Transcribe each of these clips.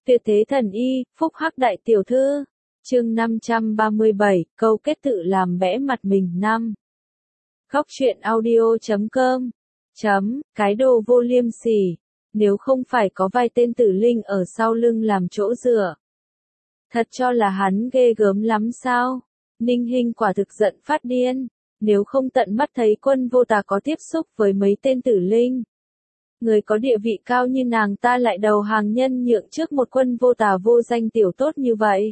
Tuyệt thế thần y, phúc hắc đại tiểu thư. Chương 537, câu kết tự làm bẽ mặt mình 5. Góc truyện audio.com. Cái đồ vô liêm sỉ. Nếu không phải có vài tên tử linh ở sau lưng làm chỗ dựa. Thật cho là hắn ghê gớm lắm sao? Ninh Hinh quả thực giận phát điên. Nếu không tận mắt thấy Quân Vô Tà có tiếp xúc với mấy tên tử linh. Người có địa vị cao như nàng ta lại đầu hàng nhân nhượng trước một Quân Vô Tà vô danh tiểu tốt như vậy.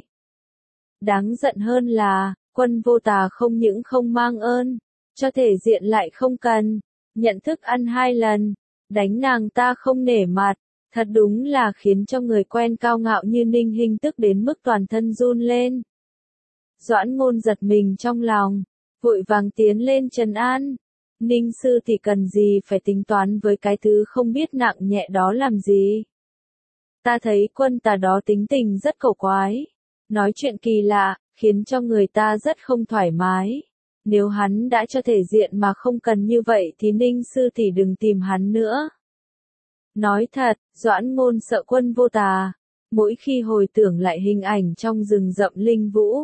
Đáng giận hơn là, Quân Vô Tà không những không mang ơn, cho thể diện lại không cần, nhận thức ăn 2 lần, đánh nàng ta không nể mặt, thật đúng là khiến cho người quen cao ngạo như Ninh Hinh tức đến mức toàn thân run lên. Doãn Ngôn giật mình trong lòng, vội vàng tiến lên trấn an. Ninh sư thì cần gì phải tính toán với cái thứ không biết nặng nhẹ đó làm gì. Ta thấy Quân Tà đó tính tình rất cổ quái, nói chuyện kỳ lạ, khiến cho người ta rất không thoải mái. Nếu hắn đã cho thể diện mà không cần như vậy thì Ninh sư thì đừng tìm hắn nữa. Nói thật, Doãn Ngôn sợ Quân Vô Tà, mỗi khi hồi tưởng lại hình ảnh trong rừng rậm linh vũ.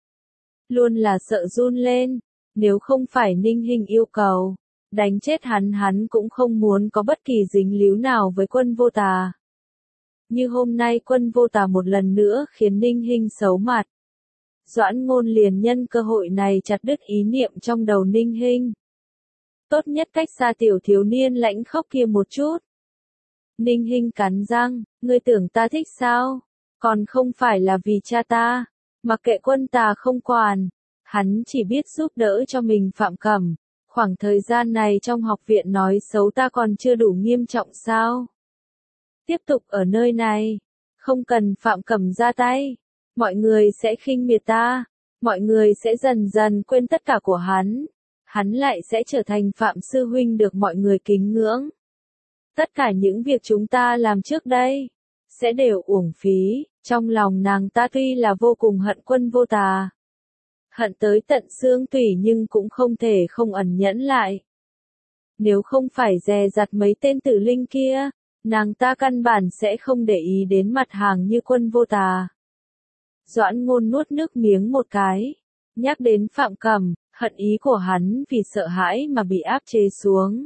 Luôn là sợ run lên, nếu không phải Ninh Hinh yêu cầu, đánh chết hắn cũng không muốn có bất kỳ dính líu nào với Quân Vô Tà. Như hôm nay Quân Vô Tà một lần nữa khiến Ninh Hinh xấu mặt. Doãn Ngôn liền nhân cơ hội này chặt đứt ý niệm trong đầu Ninh Hinh. Tốt nhất cách xa tiểu thiếu niên lãnh khốc kia một chút. Ninh Hinh cắn răng, ngươi tưởng ta thích sao? Còn không phải là vì cha ta, mặc kệ Quân Tà không quản, hắn chỉ biết giúp đỡ cho mình Phạm Cẩm. Khoảng thời gian này trong học viện nói xấu ta còn chưa đủ nghiêm trọng sao? Tiếp tục ở nơi này, không cần Phạm Cẩm ra tay, mọi người sẽ khinh miệt ta, mọi người sẽ dần dần quên tất cả của hắn lại sẽ trở thành Phạm sư huynh được mọi người kính ngưỡng. Tất cả những việc chúng ta làm trước đây, sẽ đều uổng phí. Trong lòng nàng ta tuy là vô cùng hận Quân Vô Tà, hận tới tận xương tủy nhưng cũng không thể không ẩn nhẫn lại. Nếu không phải dè dặt mấy tên tử linh kia, nàng ta căn bản sẽ không để ý đến mặt hàng như Quân Vô Tà. Doãn Ngôn nuốt nước miếng một cái, nhắc đến Phạm Cẩm, hận ý của hắn vì sợ hãi mà bị áp chế xuống.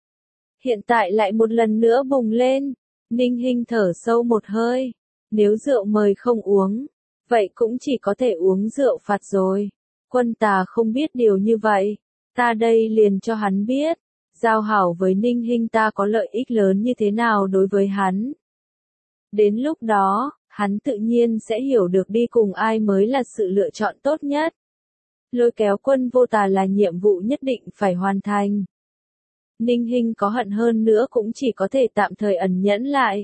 Hiện tại lại một lần nữa bùng lên, Ninh Hinh thở sâu một hơi, nếu rượu mời không uống, vậy cũng chỉ có thể uống rượu phạt rồi. Quân Tà không biết điều như vậy, ta đây liền cho hắn biết, giao hảo với Ninh Hinh ta có lợi ích lớn như thế nào đối với hắn. Đến lúc đó, hắn tự nhiên sẽ hiểu được đi cùng ai mới là sự lựa chọn tốt nhất. Lôi kéo Quân Vô Tà là nhiệm vụ nhất định phải hoàn thành. Ninh Hinh có hận hơn nữa cũng chỉ có thể tạm thời ẩn nhẫn lại.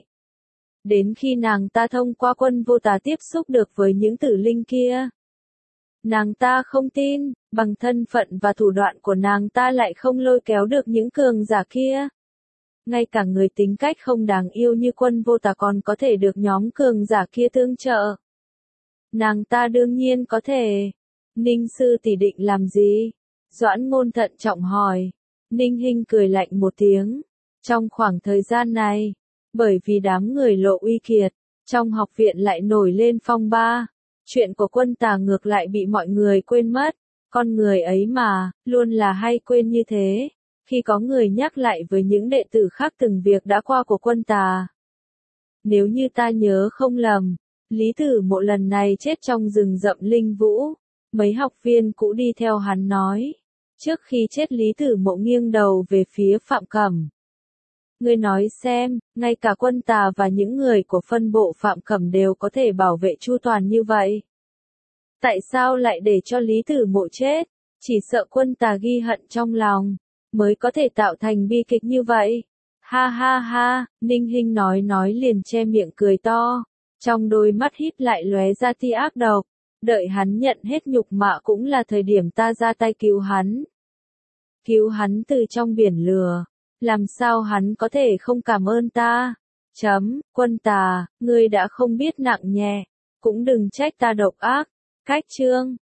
Đến khi nàng ta thông qua Quân Vô Tà tiếp xúc được với những tử linh kia. Nàng ta không tin, bằng thân phận và thủ đoạn của nàng ta lại không lôi kéo được những cường giả kia. Ngay cả người tính cách không đáng yêu như Quân Vô Tà còn có thể được nhóm cường giả kia tương trợ. Nàng ta đương nhiên có thể. Ninh sư tỷ định làm gì? Doãn Ngôn thận trọng hỏi. Ninh Hinh cười lạnh một tiếng. Trong khoảng thời gian này, bởi vì đám người Lộ Uy Kiệt, trong học viện lại nổi lên phong ba. Chuyện của Quân Tà ngược lại bị mọi người quên mất. Con người ấy mà, luôn là hay quên như thế. Khi có người nhắc lại với những đệ tử khác từng việc đã qua của Quân Tà. Nếu như ta nhớ không lầm, Lý Tử Mộ lần này chết trong rừng rậm linh vũ. Mấy học viên cũ đi theo hắn nói. Trước khi chết Lý Tử Mộ nghiêng đầu về phía Phạm Cẩm. Ngươi nói xem, ngay cả Quân Tà và những người của phân bộ Phạm Cẩm đều có thể bảo vệ chu toàn như vậy. Tại sao lại để cho Lý Tử Mộ chết? Chỉ sợ Quân Tà ghi hận trong lòng, mới có thể tạo thành bi kịch như vậy. Ha ha ha, Ninh Hinh nói liền che miệng cười to. Trong đôi mắt híp lại lóe ra tia ác độc. Đợi hắn nhận hết nhục mạ cũng là thời điểm ta ra tay cứu hắn. Cứu hắn từ trong biển lửa. Làm sao hắn có thể không cảm ơn ta? Quân Tà, ngươi đã không biết nặng nhẹ. Cũng đừng trách ta độc ác. Cách chương.